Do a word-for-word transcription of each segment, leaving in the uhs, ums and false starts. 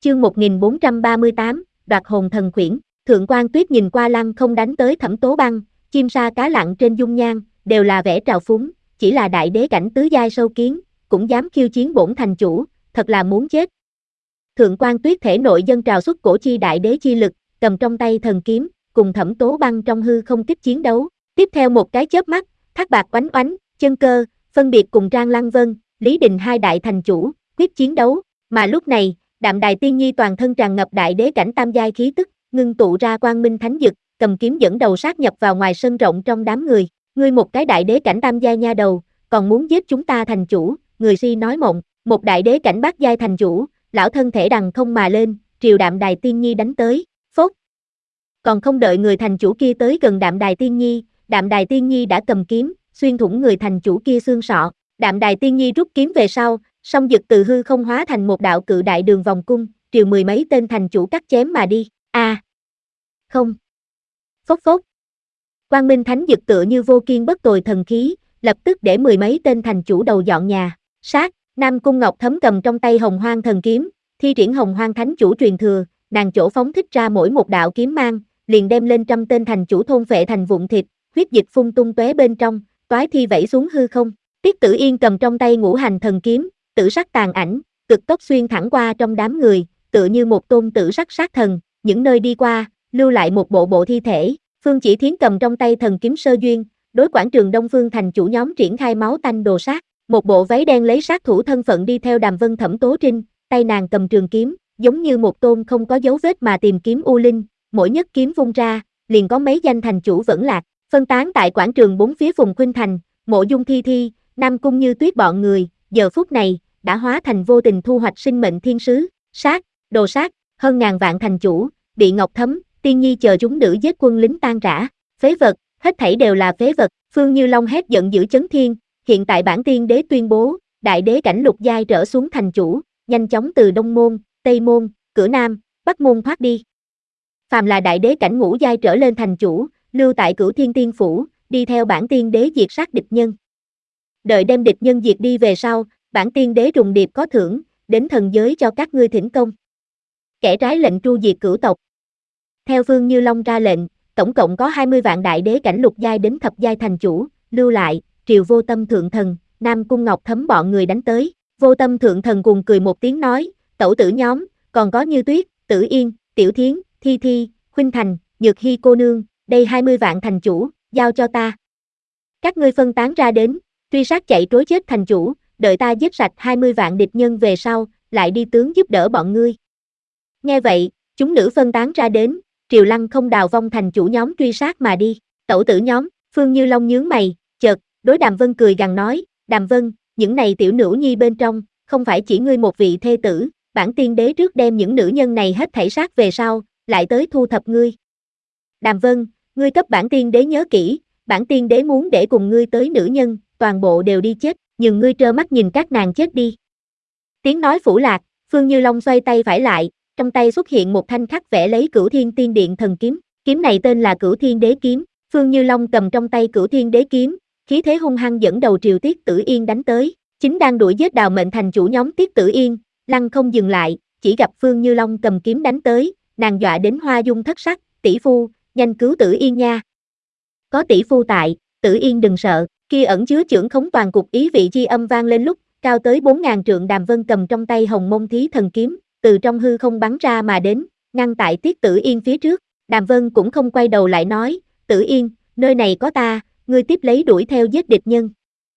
Chương một nghìn bốn trăm ba mươi tám, đoạt hồn thần khuyển. Thượng quan Tuyết nhìn qua lăng không đánh tới Thẩm Tố Băng, chim sa cá lặn trên dung nhan, đều là vẻ trào phúng, chỉ là đại đế cảnh tứ giai sâu kiến, cũng dám khiêu chiến bổn thành chủ, thật là muốn chết. Thượng quan Tuyết thể nội dâng trào xuất cổ chi đại đế chi lực, cầm trong tay thần kiếm, cùng Thẩm Tố Băng trong hư không kích chiến đấu. Tiếp theo một cái chớp mắt, Thác Bạt oánh oánh, Chân Cơ, phân biệt cùng Trang Lăng Vân, Lý Đình hai đại thành chủ, quyết chiến đấu, mà lúc này, Đạm Đài Tiên Nhi toàn thân tràn ngập đại đế cảnh tam giai khí tức, ngưng tụ ra quang minh thánh dực, cầm kiếm dẫn đầu sát nhập vào ngoài sân rộng trong đám người. Ngươi một cái đại đế cảnh tam giai nha đầu, còn muốn giết chúng ta thành chủ? Người si nói mộng. Một đại đế cảnh bát giai thành chủ, lão thân thể đằng không mà lên, triều Đạm Đài Tiên Nhi đánh tới. Phốt. Còn không đợi người thành chủ kia tới gần Đạm Đài Tiên Nhi, Đạm Đài Tiên Nhi đã cầm kiếm, xuyên thủng người thành chủ kia xương sọ. Đạm Đài Tiên Nhi rút kiếm về sau, song dực từ hư không hóa thành một đạo cự đại đường vòng cung, triều mười mấy tên thành chủ cắt chém mà đi. A. À. Không. Phốc phốc. Quang Minh Thánh dực tựa như vô kiên bất tồi thần khí, lập tức để mười mấy tên thành chủ đầu dọn nhà. Sát. Nam Cung Ngọc Thấm cầm trong tay Hồng Hoang thần kiếm, thi triển Hồng Hoang Thánh chủ truyền thừa, nàng chỗ phóng thích ra mỗi một đạo kiếm mang, liền đem lên trăm tên thành chủ thôn phệ thành vụn thịt, huyết dịch phun tung tóe bên trong, toái thi vẩy xuống hư không. Tiết Tử Yên cầm trong tay Ngũ Hành thần kiếm, tử sắc tàn ảnh, cực tốc xuyên thẳng qua trong đám người, tựa như một tôn tử sắc sát thần, những nơi đi qua, lưu lại một bộ bộ thi thể. Phương Chỉ Thiến cầm trong tay thần kiếm sơ duyên, đối quảng trường Đông Phương thành chủ nhóm triển khai máu tanh đồ sát, một bộ váy đen lấy sát thủ thân phận đi theo Đàm Vân Thẩm Tố Trinh, tay nàng cầm trường kiếm, giống như một tôn không có dấu vết mà tìm kiếm u linh, mỗi nhất kiếm vung ra, liền có mấy danh thành chủ vẫn lạc, phân tán tại quảng trường bốn phía vùng Khuynh Thành, Mộ Dung Thi Thi, Nam Cung Như Tuyết bọn người, giờ phút này đã hóa thành vô tình thu hoạch sinh mệnh thiên sứ. Sát, đồ sát, hơn ngàn vạn thành chủ, bị Ngọc Thấm, Tiên Nhi chờ chúng nữ giết quân lính tan rã, phế vật, hết thảy đều là phế vật. Phương Như Long hét giận dữ chấn thiên, hiện tại bản tiên đế tuyên bố, đại đế cảnh lục giai trở xuống thành chủ, nhanh chóng từ Đông Môn, Tây Môn, Cửa Nam, Bắc Môn thoát đi. Phàm là đại đế cảnh ngũ giai trở lên thành chủ, lưu tại Cửu Thiên Tiên phủ, đi theo bản tiên đế diệt sát địch nhân. Đợi đem địch nhân diệt đi về sau, bản tiên đế trùng điệp có thưởng, đến thần giới cho các ngươi thỉnh công. Kẻ trái lệnh tru diệt cửu tộc. Theo Phương Như Long ra lệnh, tổng cộng có hai mươi vạn đại đế cảnh lục giai đến thập giai thành chủ, lưu lại, triều Vô Tâm thượng thần, Nam Cung Ngọc Thấm bọn người đánh tới. Vô Tâm thượng thần cùng cười một tiếng nói, tẩu tử nhóm, còn có Như Tuyết, Tử Yên, Tiểu Thiến, Thi Thi, Khuynh Thành, Nhược Hy cô nương, đây hai mươi vạn thành chủ, giao cho ta. Các ngươi phân tán ra đến, truy sát chạy trối chết thành chủ, đợi ta giết sạch hai mươi vạn địch nhân về sau, lại đi tướng giúp đỡ bọn ngươi. Nghe vậy, chúng nữ phân tán ra đến, triều Lăng không đào vong thành chủ nhóm truy sát mà đi. Tẩu tử nhóm, Phương Như Long nhướng mày, chợt, đối Đàm Vân cười gằn nói, Đàm Vân, những này tiểu nữ nhi bên trong, không phải chỉ ngươi một vị thê tử, bản tiên đế trước đem những nữ nhân này hết thảy sát về sau, lại tới thu thập ngươi. Đàm Vân, ngươi cấp bản tiên đế nhớ kỹ, bản tiên đế muốn để cùng ngươi tới nữ nhân, toàn bộ đều đi chết, nhưng ngươi trơ mắt nhìn các nàng chết đi. Tiếng nói phủ lạc, Phương Như Long xoay tay phải lại, trong tay xuất hiện một thanh khắc vẽ lấy Cửu Thiên Tiên Điện thần kiếm, kiếm này tên là Cửu Thiên Đế kiếm. Phương Như Long cầm trong tay Cửu Thiên Đế kiếm, khí thế hung hăng dẫn đầu triều Tiết Tử Yên đánh tới, chính đang đuổi giết Đào Mệnh thành chủ nhóm Tiết Tử Yên, lăng không dừng lại, chỉ gặp Phương Như Long cầm kiếm đánh tới, nàng dọa đến hoa dung thất sắc, tỷ phu, nhanh cứu Tử Yên nha. Có tỷ phu tại, Tử Yên đừng sợ. Kia ẩn chứa chưởng khống toàn cục ý vị chi âm vang lên lúc, cao tới bốn ngàn trượng Đàm Vân cầm trong tay Hồng Mông Thí thần kiếm, từ trong hư không bắn ra mà đến, ngăn tại Tiết Tử Yên phía trước. Đàm Vân cũng không quay đầu lại nói, Tử Yên, nơi này có ta, ngươi tiếp lấy đuổi theo giết địch nhân.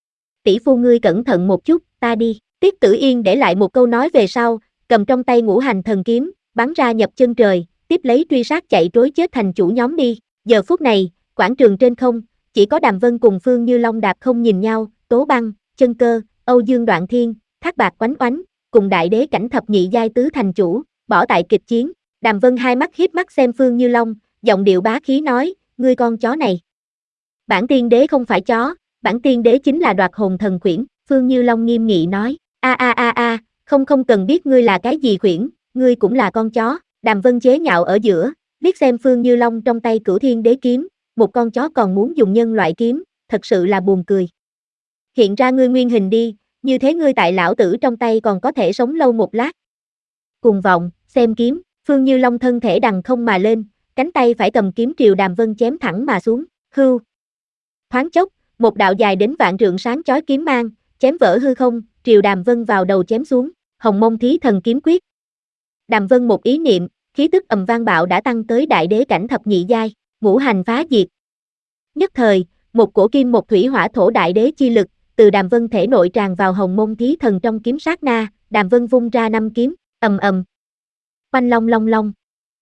Tỷ phu ngươi cẩn thận một chút, ta đi. Tiết Tử Yên để lại một câu nói về sau, cầm trong tay Ngũ Hành thần kiếm, bắn ra nhập chân trời, tiếp lấy truy sát chạy trối chết thành chủ nhóm đi. Giờ phút này, quảng trường trên không, chỉ có Đàm Vân cùng Phương Như Long đạp không nhìn nhau, Tố Băng, Chân Cơ, Âu Dương Đoạn Thiên, Thác Bạt oánh oánh, cùng đại đế cảnh thập nhị giai tứ thành chủ, bỏ tại kịch chiến. Đàm Vân hai mắt hiếp mắt xem Phương Như Long, giọng điệu bá khí nói, ngươi con chó này. Bản tiên đế không phải chó, bản tiên đế chính là đoạt hồn thần khuyển. Phương Như Long nghiêm nghị nói, a a a a, không không cần biết ngươi là cái gì khuyển, ngươi cũng là con chó. Đàm Vân chế nhạo ở giữa, liếc xem Phương Như Long trong tay Cửu Thiên Đế kiếm, một con chó còn muốn dùng nhân loại kiếm, thật sự là buồn cười. Hiện ra ngươi nguyên hình đi, như thế ngươi tại lão tử trong tay còn có thể sống lâu một lát. Cuồng vọng, Xem kiếm, Phương Như Long thân thể đằng không mà lên, cánh tay phải cầm kiếm triều Đàm Vân chém thẳng mà xuống, hưu. Thoáng chốc, một đạo dài đến vạn trượng sáng chói kiếm mang, chém vỡ hư không, triều Đàm Vân vào đầu chém xuống, Hồng Mông Thí Thần kiếm quyết. Đàm Vân một ý niệm, khí tức ầm vang bạo đã tăng tới đại đế cảnh thập nhị giai, ngũ hành phá diệt. Nhất thời, một cổ kim một thủy hỏa thổ đại đế chi lực, từ Đàm Vân thể nội tràn vào Hồng Mông Thí Thần trong kiếm sát na, Đàm Vân vung ra năm kiếm, ầm ầm. Oanh long long long.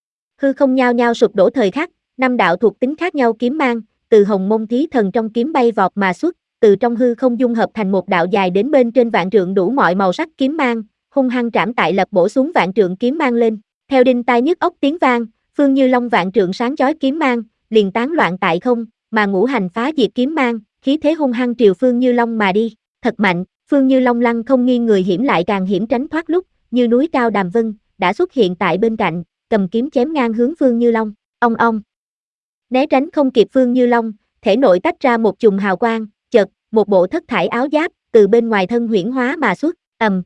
Hư không nhao nhao sụp đổ thời khắc, năm đạo thuộc tính khác nhau kiếm mang, từ Hồng Mông Thí Thần trong kiếm bay vọt mà xuất, từ trong hư không dung hợp thành một đạo dài đến bên trên vạn trượng đủ mọi màu sắc kiếm mang, hung hăng trảm tại lập bổ xuống vạn trượng kiếm mang lên. Theo đinh tai nhức óc tiếng vang, Phương Như Long vạn trượng sáng chói kiếm mang, liền tán loạn tại không, mà ngũ hành phá diệt kiếm mang, khí thế hung hăng triều Phương Như Long mà đi, thật mạnh. Phương Như Long lăng không nghiêng người hiểm lại càng hiểm tránh thoát lúc, như núi cao Đàm Vân đã xuất hiện tại bên cạnh, cầm kiếm chém ngang hướng Phương Như Long, ong ong. Né tránh không kịp Phương Như Long, thể nội tách ra một chùm hào quang, chợt, một bộ thất thải áo giáp từ bên ngoài thân huyễn hóa mà xuất, ầm.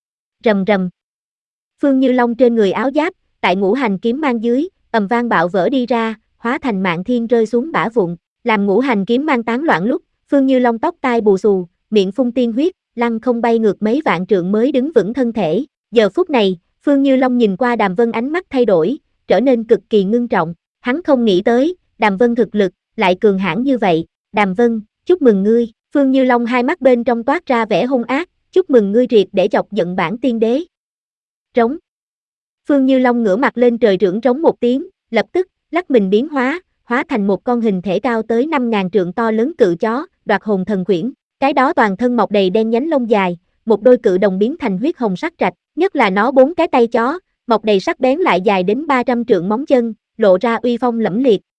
Rầm rầm. Phương Như Long trên người áo giáp, tại ngũ hành kiếm mang dưới, ầm vang bạo vỡ đi ra, hóa thành mạn thiên rơi xuống bã vụn, làm ngũ hành kiếm mang tán loạn lúc, Phương Như Long tóc tai bù xù, miệng phun tiên huyết, lăng không bay ngược mấy vạn trượng mới đứng vững thân thể. Giờ phút này, Phương Như Long nhìn qua Đàm Vân ánh mắt thay đổi, trở nên cực kỳ ngưng trọng, hắn không nghĩ tới, Đàm Vân thực lực, lại cường hãn như vậy. Đàm Vân, chúc mừng ngươi. Phương Như Long hai mắt bên trong toát ra vẻ hung ác, chúc mừng ngươi triệt để chọc giận bản tiên đế. Trống. Phương Như Long ngửa mặt lên trời rưởng trống một tiếng, lập tức, lắc mình biến hóa, hóa thành một con hình thể cao tới năm ngàn trượng to lớn cự chó, Đoạt Hồn Thần Khuyển. Cái đó toàn thân mọc đầy đen nhánh lông dài, một đôi cự đồng biến thành huyết hồng sắc trạch, nhất là nó bốn cái tay chó, mọc đầy sắc bén lại dài đến ba trăm trượng móng chân, lộ ra uy phong lẫm liệt,